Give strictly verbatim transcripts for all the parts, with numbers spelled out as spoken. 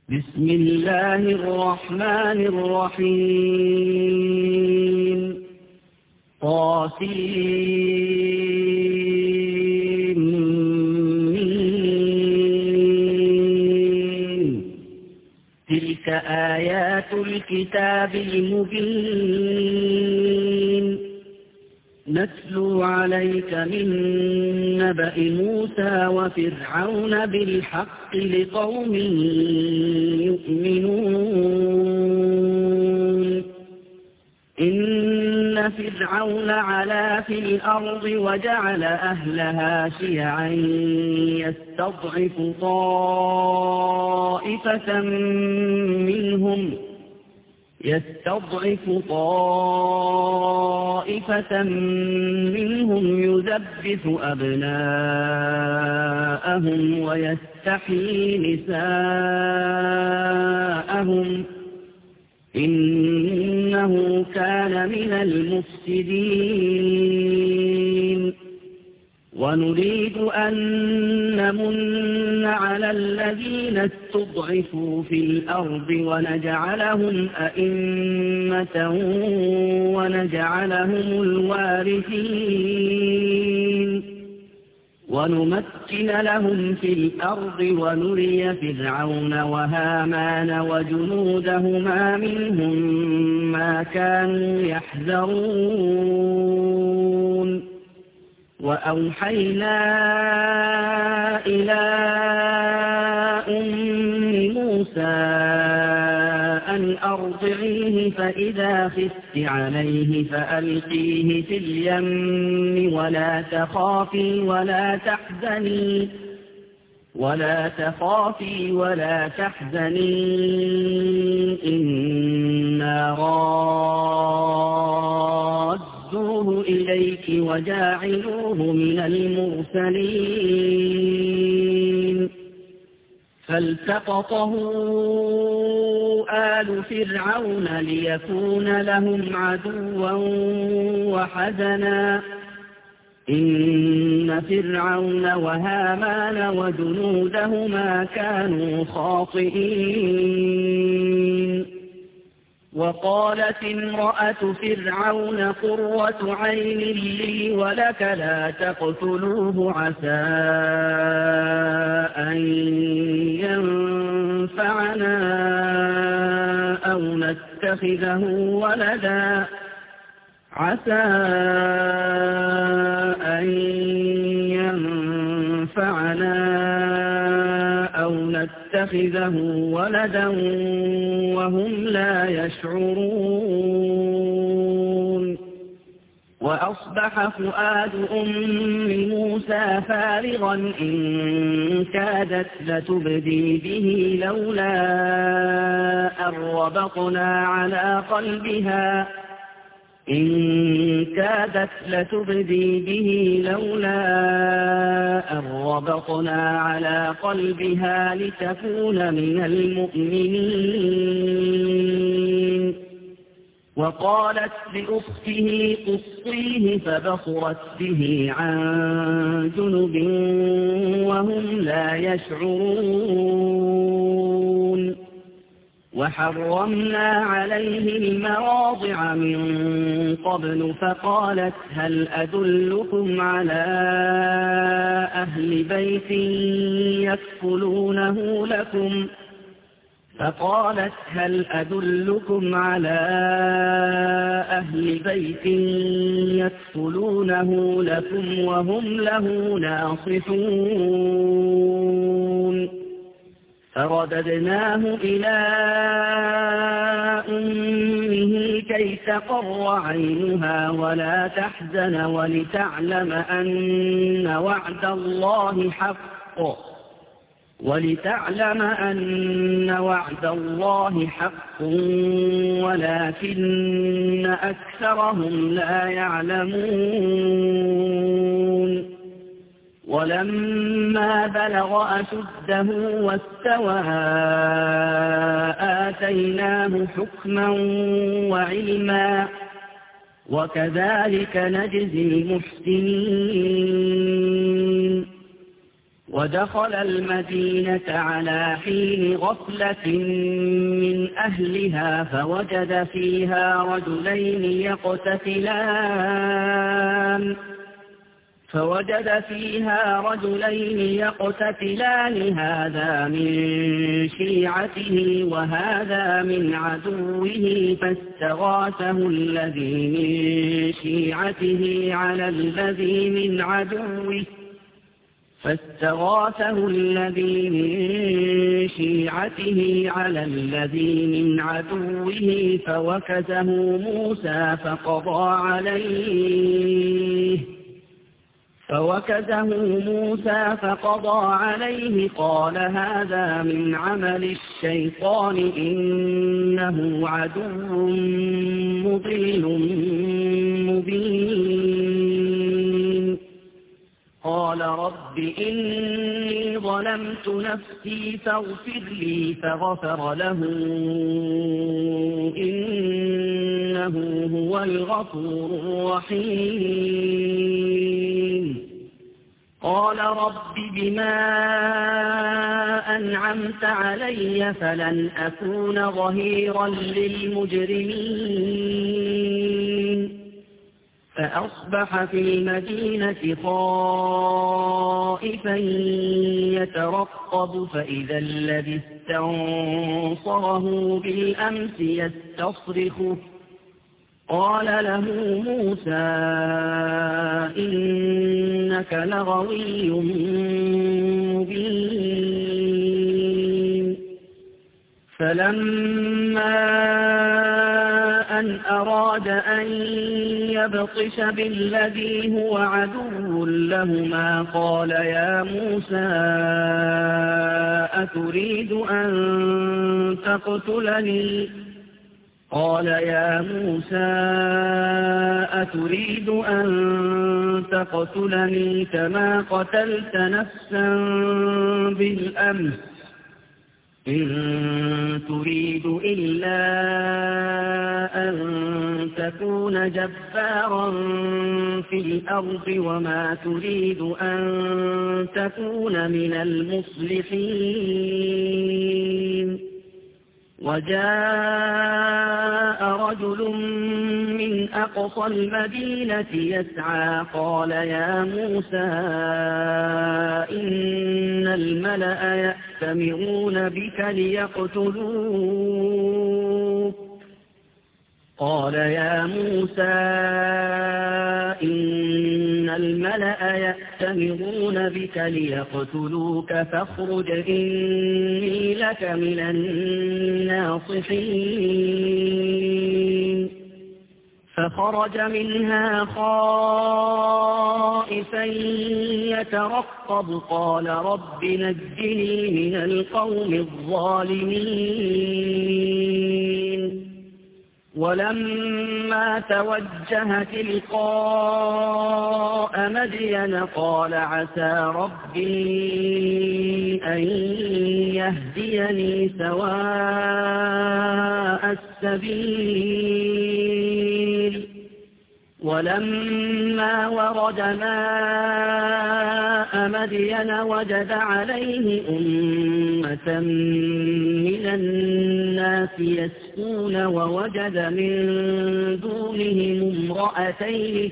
بسم الله الرحمن الرحيم طاسين تلك آيات الكتاب المبين نتلو عليك من نبأ موسى وفرعون بالحق لقوم يؤمنون إن فرعون علا في الأرض وجعل أهلها شيعا يستضعف طائفة منهم يستضعف طائفة منهم يذبح أبناءهم ويستحيي نساءهم إنه كان من المفسدين ونريد أن نمن على الذين استضعفوا في الأرض ونجعلهم أئمة ونجعلهم الوارثين ونمكن لهم في الأرض ونري فرعون وهامان وجنودهما منهم ما كانوا يحذرون وأوحينا إلى أم موسى أن أرضعيه فإذا خفت عليه فألقيه في اليم ولا تخافي ولا تحزني ولا تخافي ولا تحزني إنا رادوه إليك وجاعلوه من المرسلين فالتقطه آل فرعون ليكون لهم عدوا وحزنا إن فرعون وهامان وجنودهما كانوا خاطئين وقالت امرأة فرعون قرة عين لي ولك لا تقتلوه عسى أن ينفعنا أو نتخذه ولدا عسى أن ينفعنا أو نتخذه ولدا وهم لا يشعرون وأصبح فؤاد أم موسى فارغا إن كادت لتبدي به لولا أن ربطنا على قلبها إن كادت لتبدي به لولا أن ربطنا على قلبها لتكون من المؤمنين وقالت لأخته قصيه فبصرت به عن جنب وهم لا يشعرون وحرمنا عليه المراضع من قبل فقالت هل أدلكم على أهل بيت يكفلونه لكم فقالت هل أدلكم على أهل بيت يكفلونه لكم وهم له ناصحون فرددناه إلى أمه كي تقر عينها ولا تحزن ولتعلم أن وعد الله حق ولتعلم أن وعد الله حق ولكن أكثرهم لا يعلمون ولما بلغ أشده واستوى آتيناه حكما وعلما وكذلك نجزي المحسنين ودخل المدينة على حين غفلة من أهلها فوجد فيها رجلين يقتتلان فوجد فيها رجلين يقتتلان هذا من شيعته وهذا من عدوه فاستغاثه الذي من شيعته على الذي من عدوه فاستغاثه الذي من شيعته على الذي من عدوه فوكزه موسى فقضى عليه فوكزه موسى فقضى عليه قال هذا من عمل الشيطان إنه عدو مضل مبين قال رب إني ظلمت نفسي فاغفر لي فغفر له إنه هو الغفور الرحيم قال رب بما أنعمت علي فلن أكون ظهيرا للمجرمين فأصبح في المدينة خائفا يترقب فإذا الذي استنصره بالأمس يستصرخه قال له موسى إنك لغوي مبين فلما أن أراد أن يبطش بالذي هو عدو لهما قال يا موسى أتريد أن تقتلني قال يا موسى أتريد أن تقتلني كما قتلت نفسا بالأمس إن تريد إلا أن تكون جبارا في الأرض وما تريد أن تكون من المصلحين وجاء رجل من أقصى المدينة يسعى قال يا موسى إن الملأ يأتمرون بك ليقتلوك قال يا موسى إن الملأ يأتمرون بك ليقتلوك فاخرج إني لك من الناصحين فخرج منها خائفا يترقب قال رب نجني من القوم الظالمين ولما توجه تلقاء مدين قال عسى ربي أن يهديني سواء السبيل ولما ورد ماء مدين وجد عليه أمة من الناس يسقون ووجد من دونهم امرأتين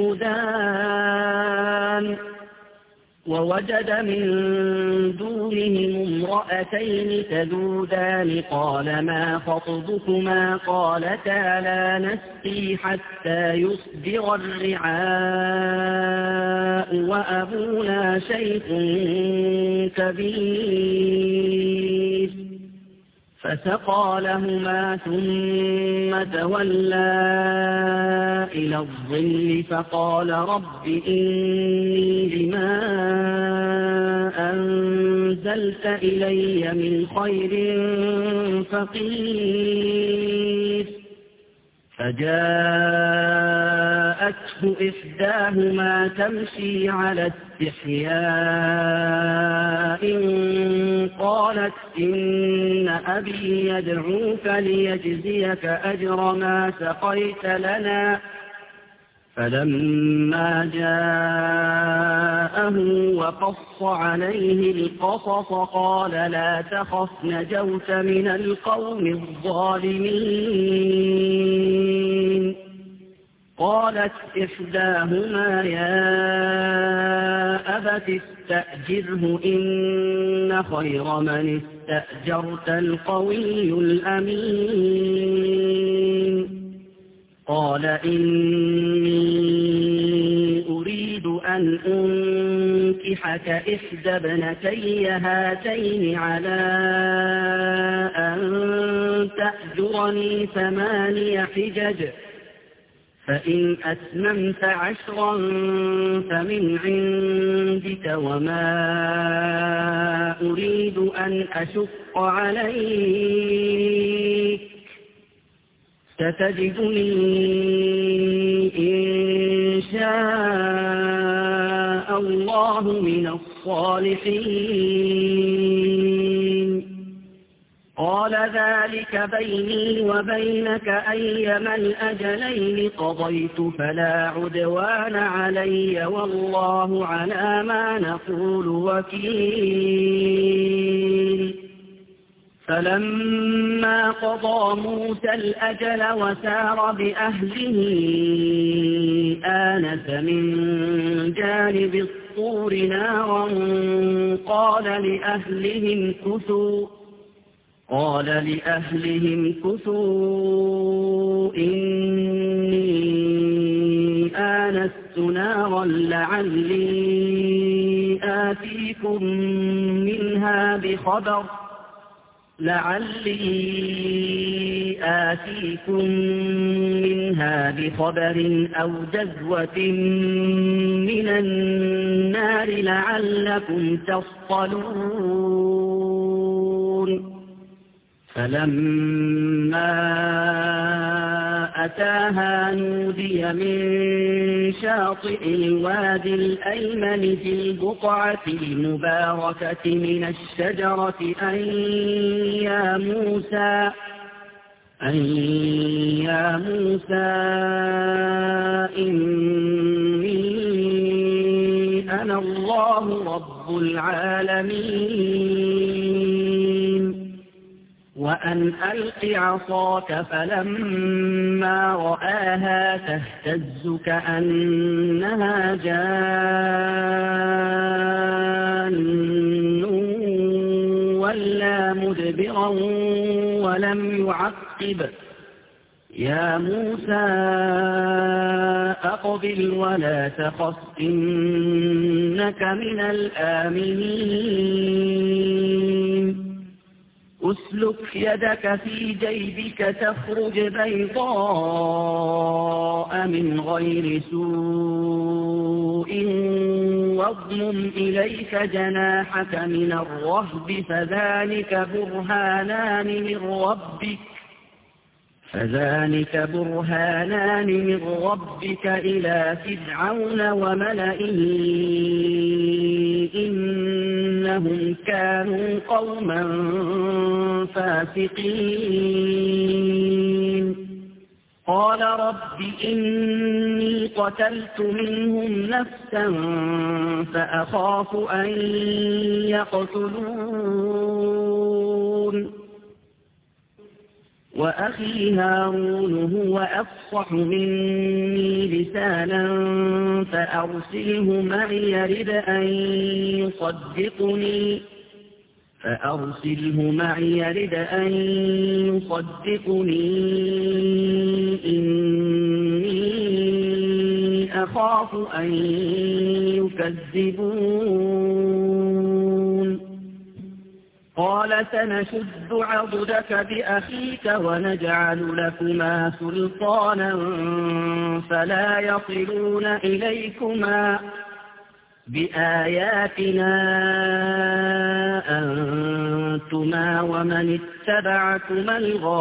تذودان ووجد من دونهم امرأتين تذودان قال ما خطبكما قالتا لا نسقي حتى يصدر الرعاء وأبونا شيخ كبير فسقى لهما ثم تولى إلى الظل فقال رب إني لما أنزلت إلي من خير فقير فجاءته إحداهما تمشي على استحياء قالت إن أبي يدعوك ليجزيك أجر ما سقيت لنا فلما جاءه وقص عليه القصص قال لا تخف نجوت من القوم الظالمين. قالت إحداهما يا أبت استأجره إن خير من استأجرت القوي الأمين. قال إني أريد أن أنكحك إحدى ابنتي هاتين على أن تأجرني ثماني حجج فإن أتممت عشرا فمن عندك وما أريد أن أشق عليك ستجدني إن شاء الله من الصالحين. قال ذلك بيني وبينك أيما الأجلين قضيت فلا عدوان علي والله على ما نقول وكيل. فلما قضى موسى الأجل وسار بأهله آنس من جانب الطور نارا قال لأهلهم كثوا قال لأهلهم كثوا إني آنست نارا لعلي آتيكم منها بخبر لعلي آتيكم منها بخبر أو جذوة من النار لعلكم تصطلون. فلما أتاها نودي من شاطئ الوادي الأيمن في البقعة المباركة من الشجرة أن يا موسى أن يا موسى إني أنا الله رب العالمين وأن ألق عصاك فلما رآها تهتز كأنها جان ولا مدبرا ولم يعقب يا موسى أقبل ولا تخف إنك من الآمنين. أسلك يدك في جيبك تخرج بيضاء من غير سوء واضمم إليك جناحك من الرهب فذلك برهانان من ربك فذلك برهانان من ربك إلى فرعون وملئه إنهم كانوا قوما فاسقين. قال رب إني قتلت منهم نفسا فأخاف أن يقتلون وأخي هارون هو أفصح مني لسانا فأرسله معي يرد أن يصدقني فأرسله معي يرد أن يصدقني إني أخاف أن يكذبون. قال سنشد عضدك بأخيك ونجعل لكما سلطانا فلا يصلون إليكما بآياتنا أنتما ومن اتبعكما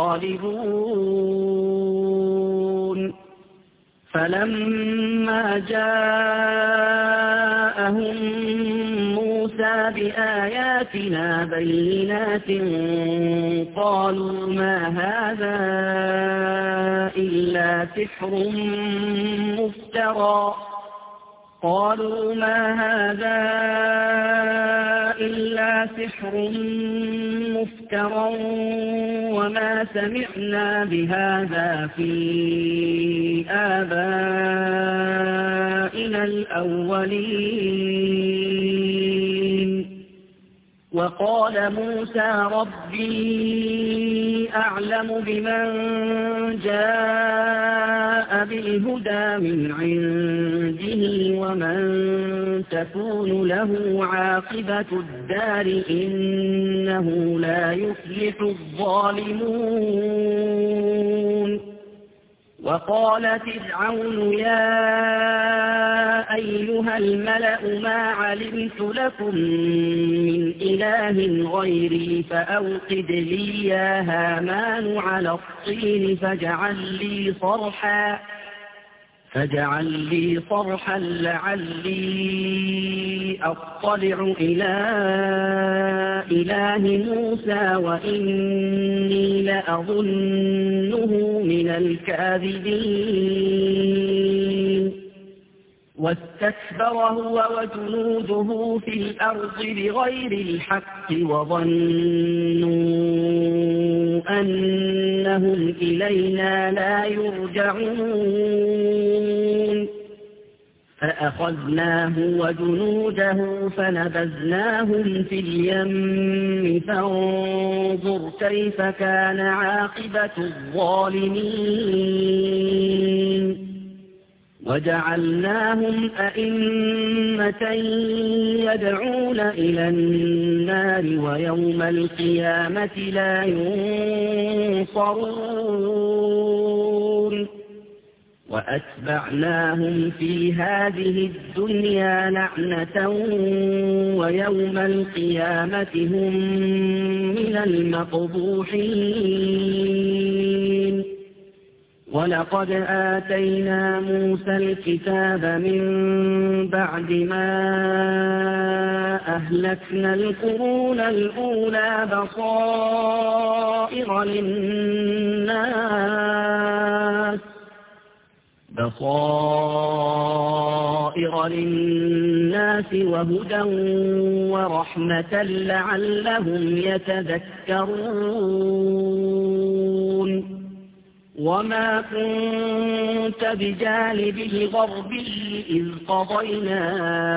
الغالبون. فلما جاءهم موسى موسى بآياتنا بينات قالوا ما هذا إلا سحر مفترى قالوا ما هذا إلا سحر مفترى وما سمعنا بهذا في آبائنا الأولين وقال موسى ربي أعلم بمن جاء بالهدى من عنده ومن تكون له عاقبة الدار إنه لا يفلح الظالمون وقال فرعون يا أيها الملأ ما علمت لكم من إله غيري فأوقد لي يا هامان على الطين فاجعل لي صرحا فاجعل لي صرحا لعلي أطلع إلى إله موسى وإني لأظنه من الكاذبين واستكبر هو وجنوده في الأرض بغير الحق وظنوا أنهم إلينا لا يرجعون فأخذناه وجنوده فنبذناهم في اليم فانظر كيف كان عاقبة الظالمين وجعلناهم أئمة يدعون إلى النار ويوم القيامة لا ينصرون وأتبعناهم في هذه الدنيا لعنة ويوم القيامة هم من المقبوحين ولقد آتينا موسى الكتاب من بعد ما أهلكنا القرون الأولى بصائر للناس بصائر للناس وهدى ورحمة لعلهم يتذكرون وما كنت بجانب الغربي إذ قضينا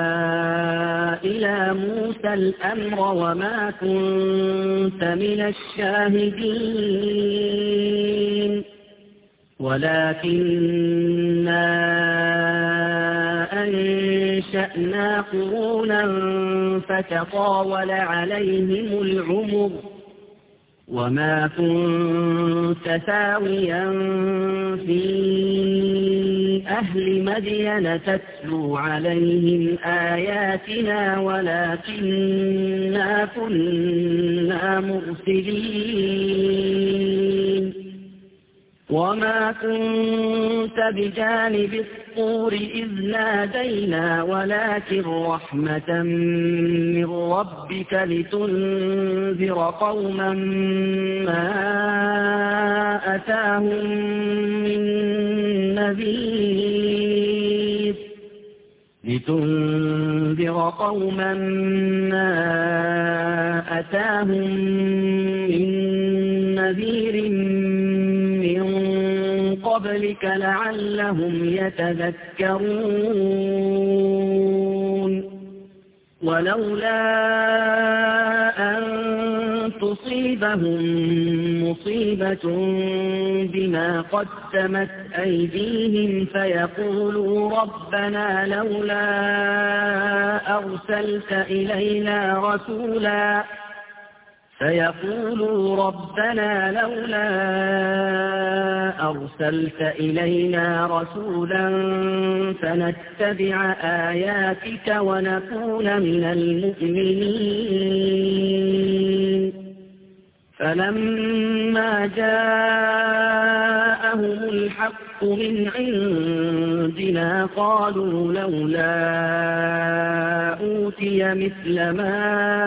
إلى موسى الأمر وما كنت من الشاهدين ولكننا أنشأنا قرونا فتطاول عليهم العمر وما كنت ثاويا في أهل مدين تتلو عليهم آياتنا ولكننا كنا مرسلين وما كنت بجانب الطور إذ نادينا ولكن رحمة من ربك لتنذر قوما ما أتاهم من نذير لتنذر قوما ما أتاهم من نذير قبلك لعلهم يتذكرون ولولا أن تصيبهم مصيبة بما قدمت أيديهم فيقولوا ربنا لولا أرسلت إلينا رسولا فيقولوا ربنا لولا أرسلت إلينا رسولا فنتبع آياتك ونكون من المؤمنين فلما جاءهم الحق من عندنا قالوا لولا أوتي مثل ما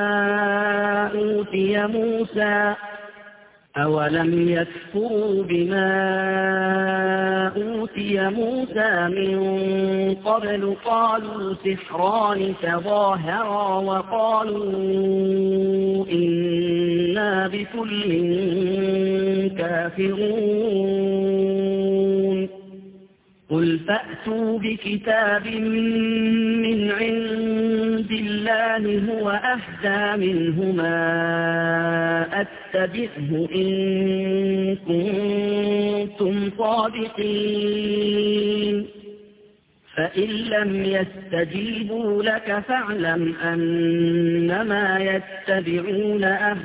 أوتي موسى أولم يكفروا بما أوتي موسى من قبل قالوا سحران تظاهرا وقالوا إنا بكل كافرون قل فأتوا بكتاب من عند الله هو أهدى منهما أتبعه إن كنتم صادقين فإن لم يستجيبوا لك فاعلم أنما يتبعون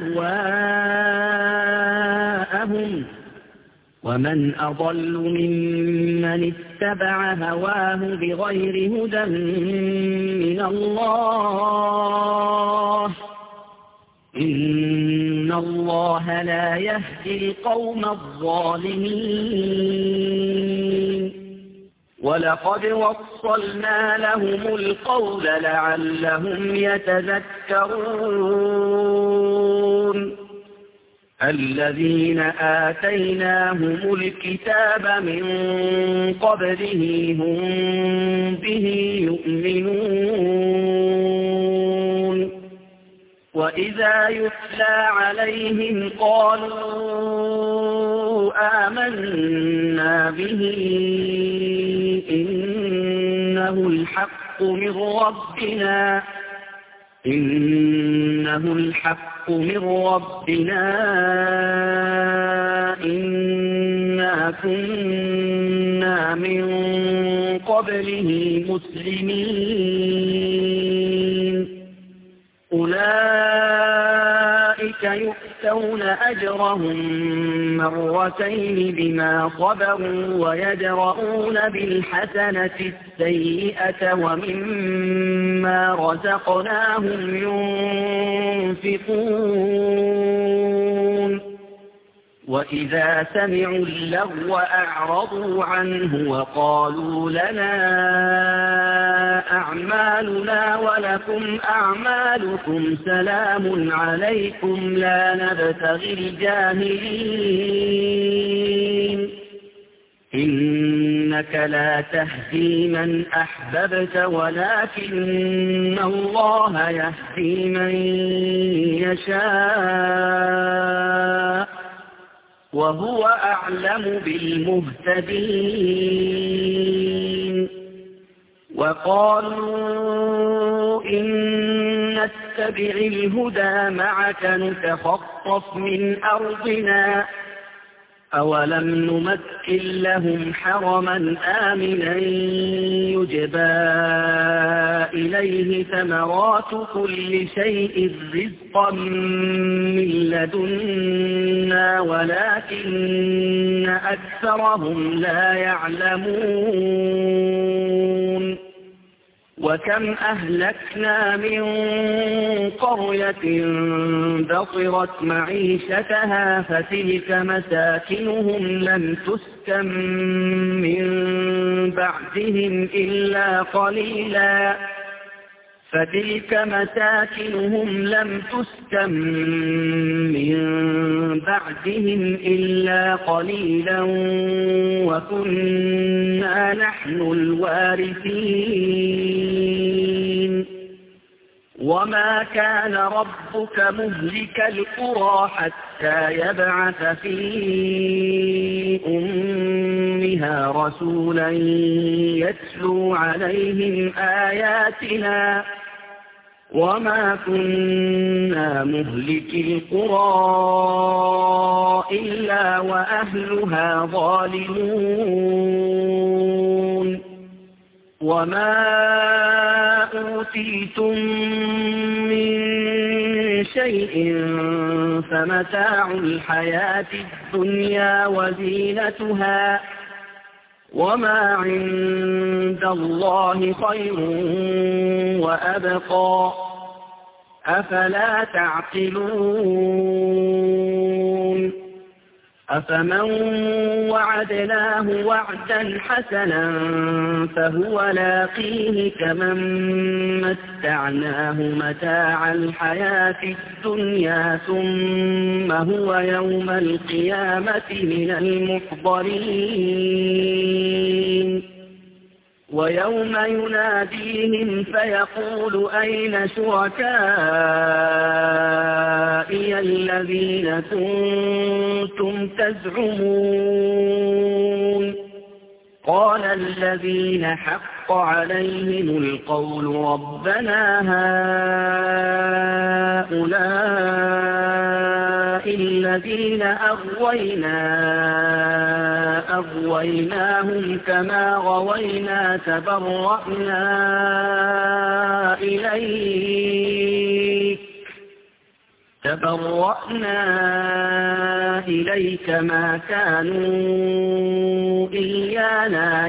أهواءهم ومن أضل ممن اتبع هواه بغير هدى من الله إن الله لا يهدي القوم الظالمين ولقد وصلنا لهم القول لعلهم يتذكرون الذين آتيناهم الكتاب من قبله هم به يؤمنون وإذا يتلى عليهم قالوا آمنا به إنه الحق من ربنا إنه الحق من ربنا إنا كنا من قبله مسلمين أولئك يؤتون أجرهم مرتين بما صبروا ويدرؤون بالحسنة السيئة ومما رزقناهم ينفقون وإذا سمعوا اللغو أعرضوا عنه وقالوا لنا أعمالنا ولكم أعمالكم سلام عليكم لا نبتغي الجاهلين إنك لا تهدي من أحببت ولكن الله يهدي من يشاء وهو أعلم بالمهتدين وقالوا إن نتبع الهدى معك نتخطف من أرضنا أولم نمكن لهم حرما آمنا يجبى إليه ثمرات كل شيء رزقا من لدنا ولكن أكثرهم لا يعلمون وكم أهلكنا من قرية بطرت معيشتها فتلك مساكنهم لم تسكن من بعدهم إلا قليلا فتلك مساكنهم لم تسكن من بعدهم إلا قليلا وكنا نحن الوارثين وما كان ربك مهلك القرى حتى يبعث في أمها رسولا يتلو عليهم آياتنا وما كنا مهلك القرى إلا وأهلها ظالمون وما أوتيتم من شيء فمتاع الحياة الدنيا وزينتها وما عند الله خير وأبقى أفلا تعقلون أفمن وعدناه وعدا حسنا فهو لاقيه كمن متعناه متاع الحياة الدنيا ثم هو يوم القيامة من المحضرين ويوم يناديهم فيقول أين شركائي الذين كنتم تزعمون قال الذين حق عليهم القول ربنا هؤلاء الذين أغوينا أغويناهم كما غوينا تبرأنا إليك تبرأنا إليك ما كانوا إيانا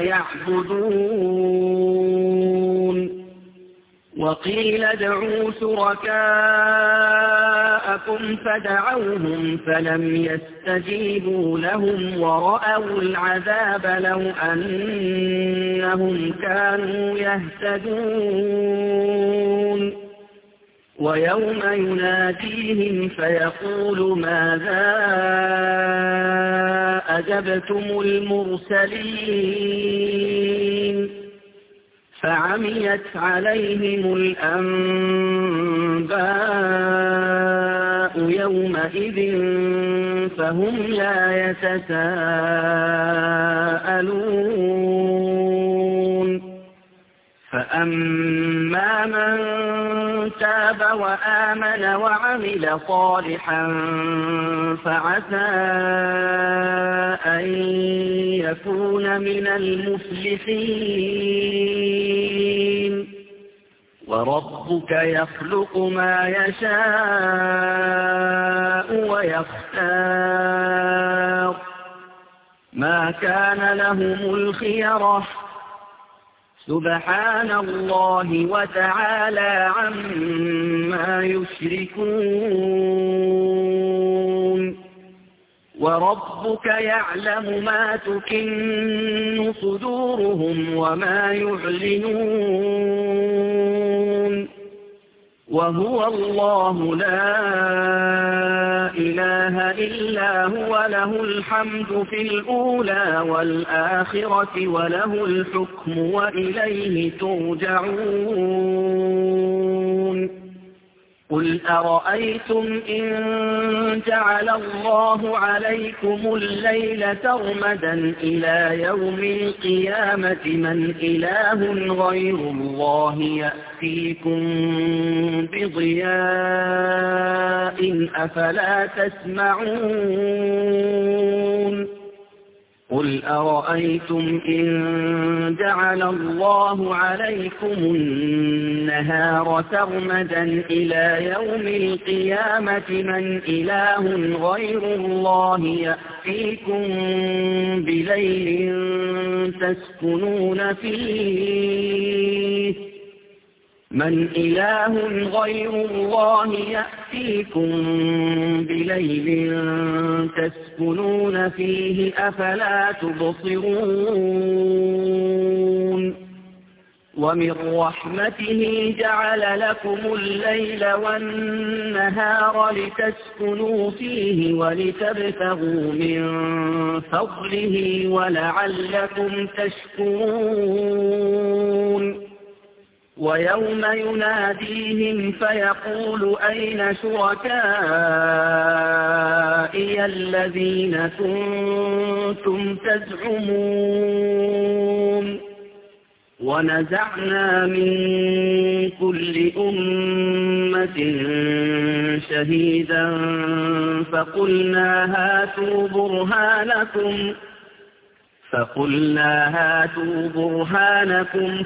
يعبدون وقيل ادعوا شركاءكم فدعوهم فلم يستجيبوا لهم ورأوا العذاب لو أنهم كانوا يهتدون ويوم يناديهم فيقول ماذا أجبتم المرسلين فعميت عليهم الأنباء يومئذ فهم لا يتساءلون فأما من تاب وآمن وعمل صالحا فعسى أن يكون من المفلحين وربك يخلق ما يشاء ويختار ما كان لهم الخيرة سبحان الله وتعالى عما يشركون وربك يعلم ما تكن صدورهم وما يعلنون وهو الله لا إله إلا هو له الحمد في الأولى والآخرة وله الحكم وإليه ترجعون قل أرأيتم إن جعل الله عليكم الليل سرمدا إلى يوم القيامة من إله غير الله يأتيكم بضياء أفلا تسمعون قل أرأيتم إن جعل الله عليكم النهار سرمدا إلى يوم القيامة من إله غير الله يأتيكم بليل تسكنون فيه من إله غير الله يأتيكم بليل تسكنون فيه أفلا تبصرون ومن رحمته جعل لكم الليل والنهار لتسكنوا فيه ولتبتغوا من فضله ولعلكم تشكرون ويوم يناديهم فيقول أين شركائي الذين كنتم تزعمون ونزعنا من كل أمة شهيدا فقلنا هاتوا برهانكم فقلنا هاتوا برهانكم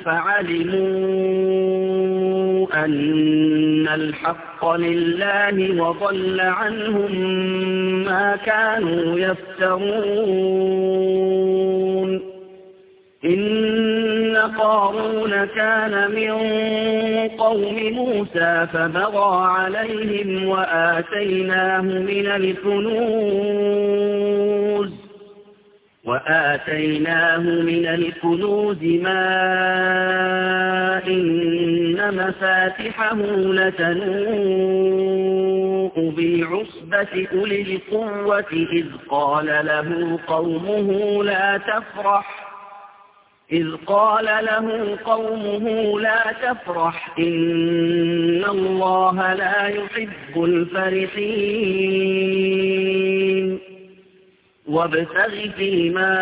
فعلموا أن الحق لله وضل عنهم ما كانوا يفترون إن قارون كان من قوم موسى فبغى عليهم وآتيناه من الكنوز وآتيناه من الكنوز ما إن مفاتحه لتنوء بالعصبة أولي القوة إذ قال له قومه لا تفرح إذ قال له قومه لا تفرح إن الله لا يحب الفرحين وابتغ فيما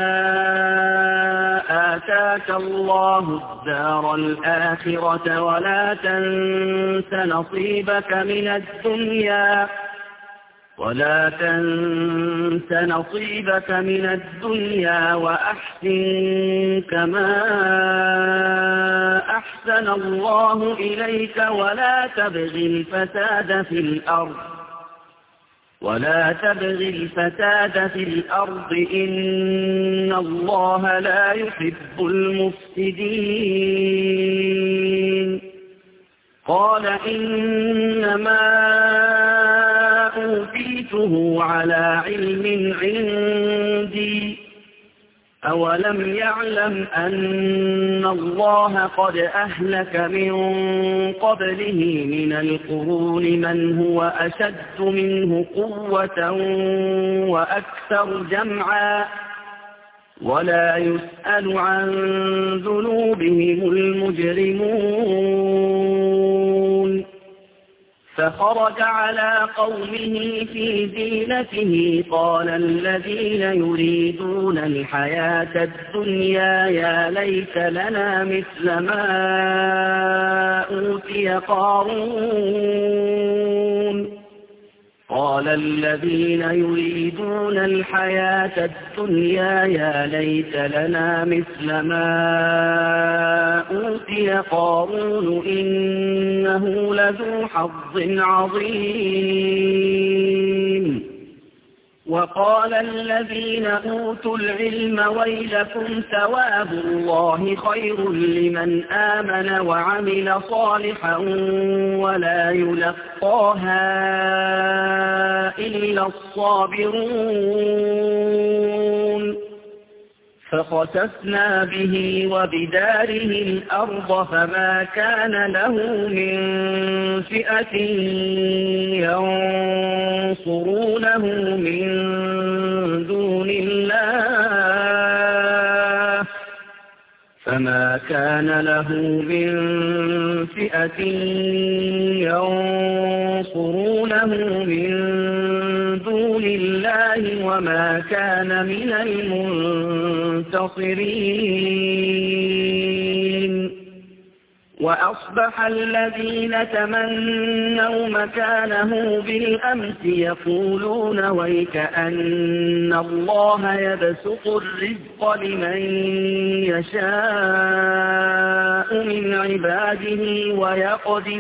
آتاك الله الدار الآخرة ولا تنس نصيبك من الدنيا ولا تنس نصيبك من الدنيا وأحسن كما أحسن الله إليك ولا تبغ الفساد في الأرض ولا تبغ الفساد في الأرض إن الله لا يحب المفسدين قال إنما أوتيته على علم عندي أولم يعلم أن الله قد أهلك من قبله من القرون من هو أشد منه قوة وأكثر جمعا ولا يسأل عن ذنوبهم المجرمون فخرج على قومه في زينته قال الذين يريدون الحياة الدنيا يا ليت لنا مثل ما أوتي قارون قال الذين يريدون الحياة الدنيا يا ليت لنا مثل ما أوتي قارون إنه لذو حظ عظيم وقال الذين أوتوا العلم ويلكم ثواب الله خير لمن آمن وعمل صالحا ولا يلقاها إلا الصابرون فخسفنا به وبداره الأرض فما كان له من فئة ينصرونه من دون الله فما كان له من فئة ينصرونه من دون الله وما كان من المنتصرين وأصبح الذين تمنوا مكانه بالأمس يقولون ويكأن الله يبسط الرزق لمن يشاء من عباده ويقدر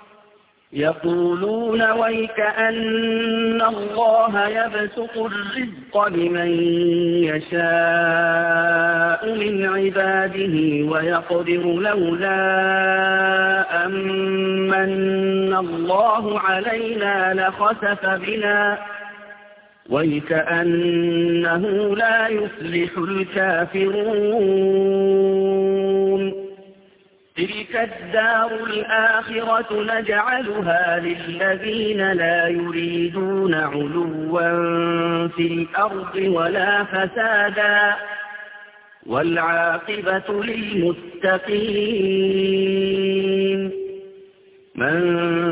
يقولون ويكأن الله يبسط الرزق لمن يشاء من عباده ويقدر لولا أمن الله علينا لخسف بنا ويكأنه لا يفلح الكافرون تلك الدار الآخرة نجعلها للذين لا يريدون علوا في الأرض ولا فسادا والعاقبة للمتقين من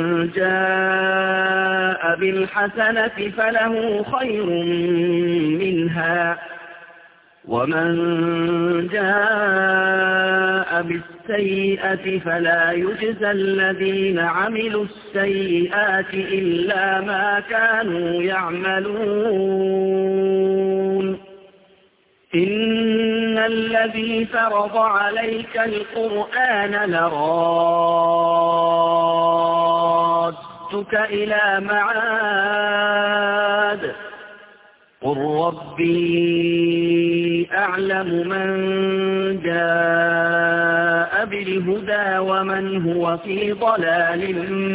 جاء بالحسنة فله خير منها ومن جاء بالسيئة فلا يجزى الذين عملوا السيئات إلا ما كانوا يعملون إن الذي فرض عليك القرآن لرادك إلى معاد قل ربي أعلم من جاء بالهدى ومن هو في ضلال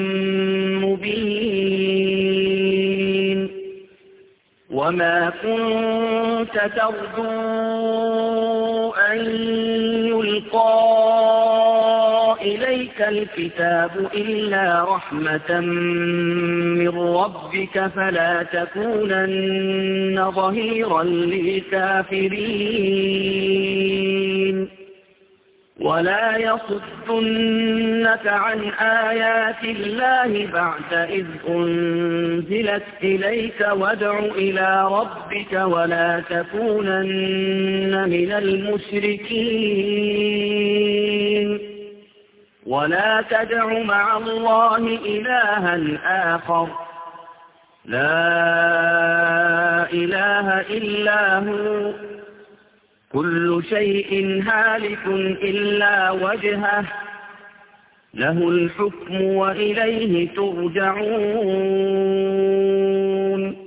مبين وما كنت ترجو أن يلقى إليك الكتاب إلا رحمة من ربك فلا تكونن ظهيرا للكافرين ولا يصدنك عن آيات الله بعد إذ أنزلت إليك وادع إلى ربك ولا تكونن من المشركين ولا تدع مع الله إلها آخر لا إله إلا هو كل شيء هالك إلا وجهه له الحكم وإليه ترجعون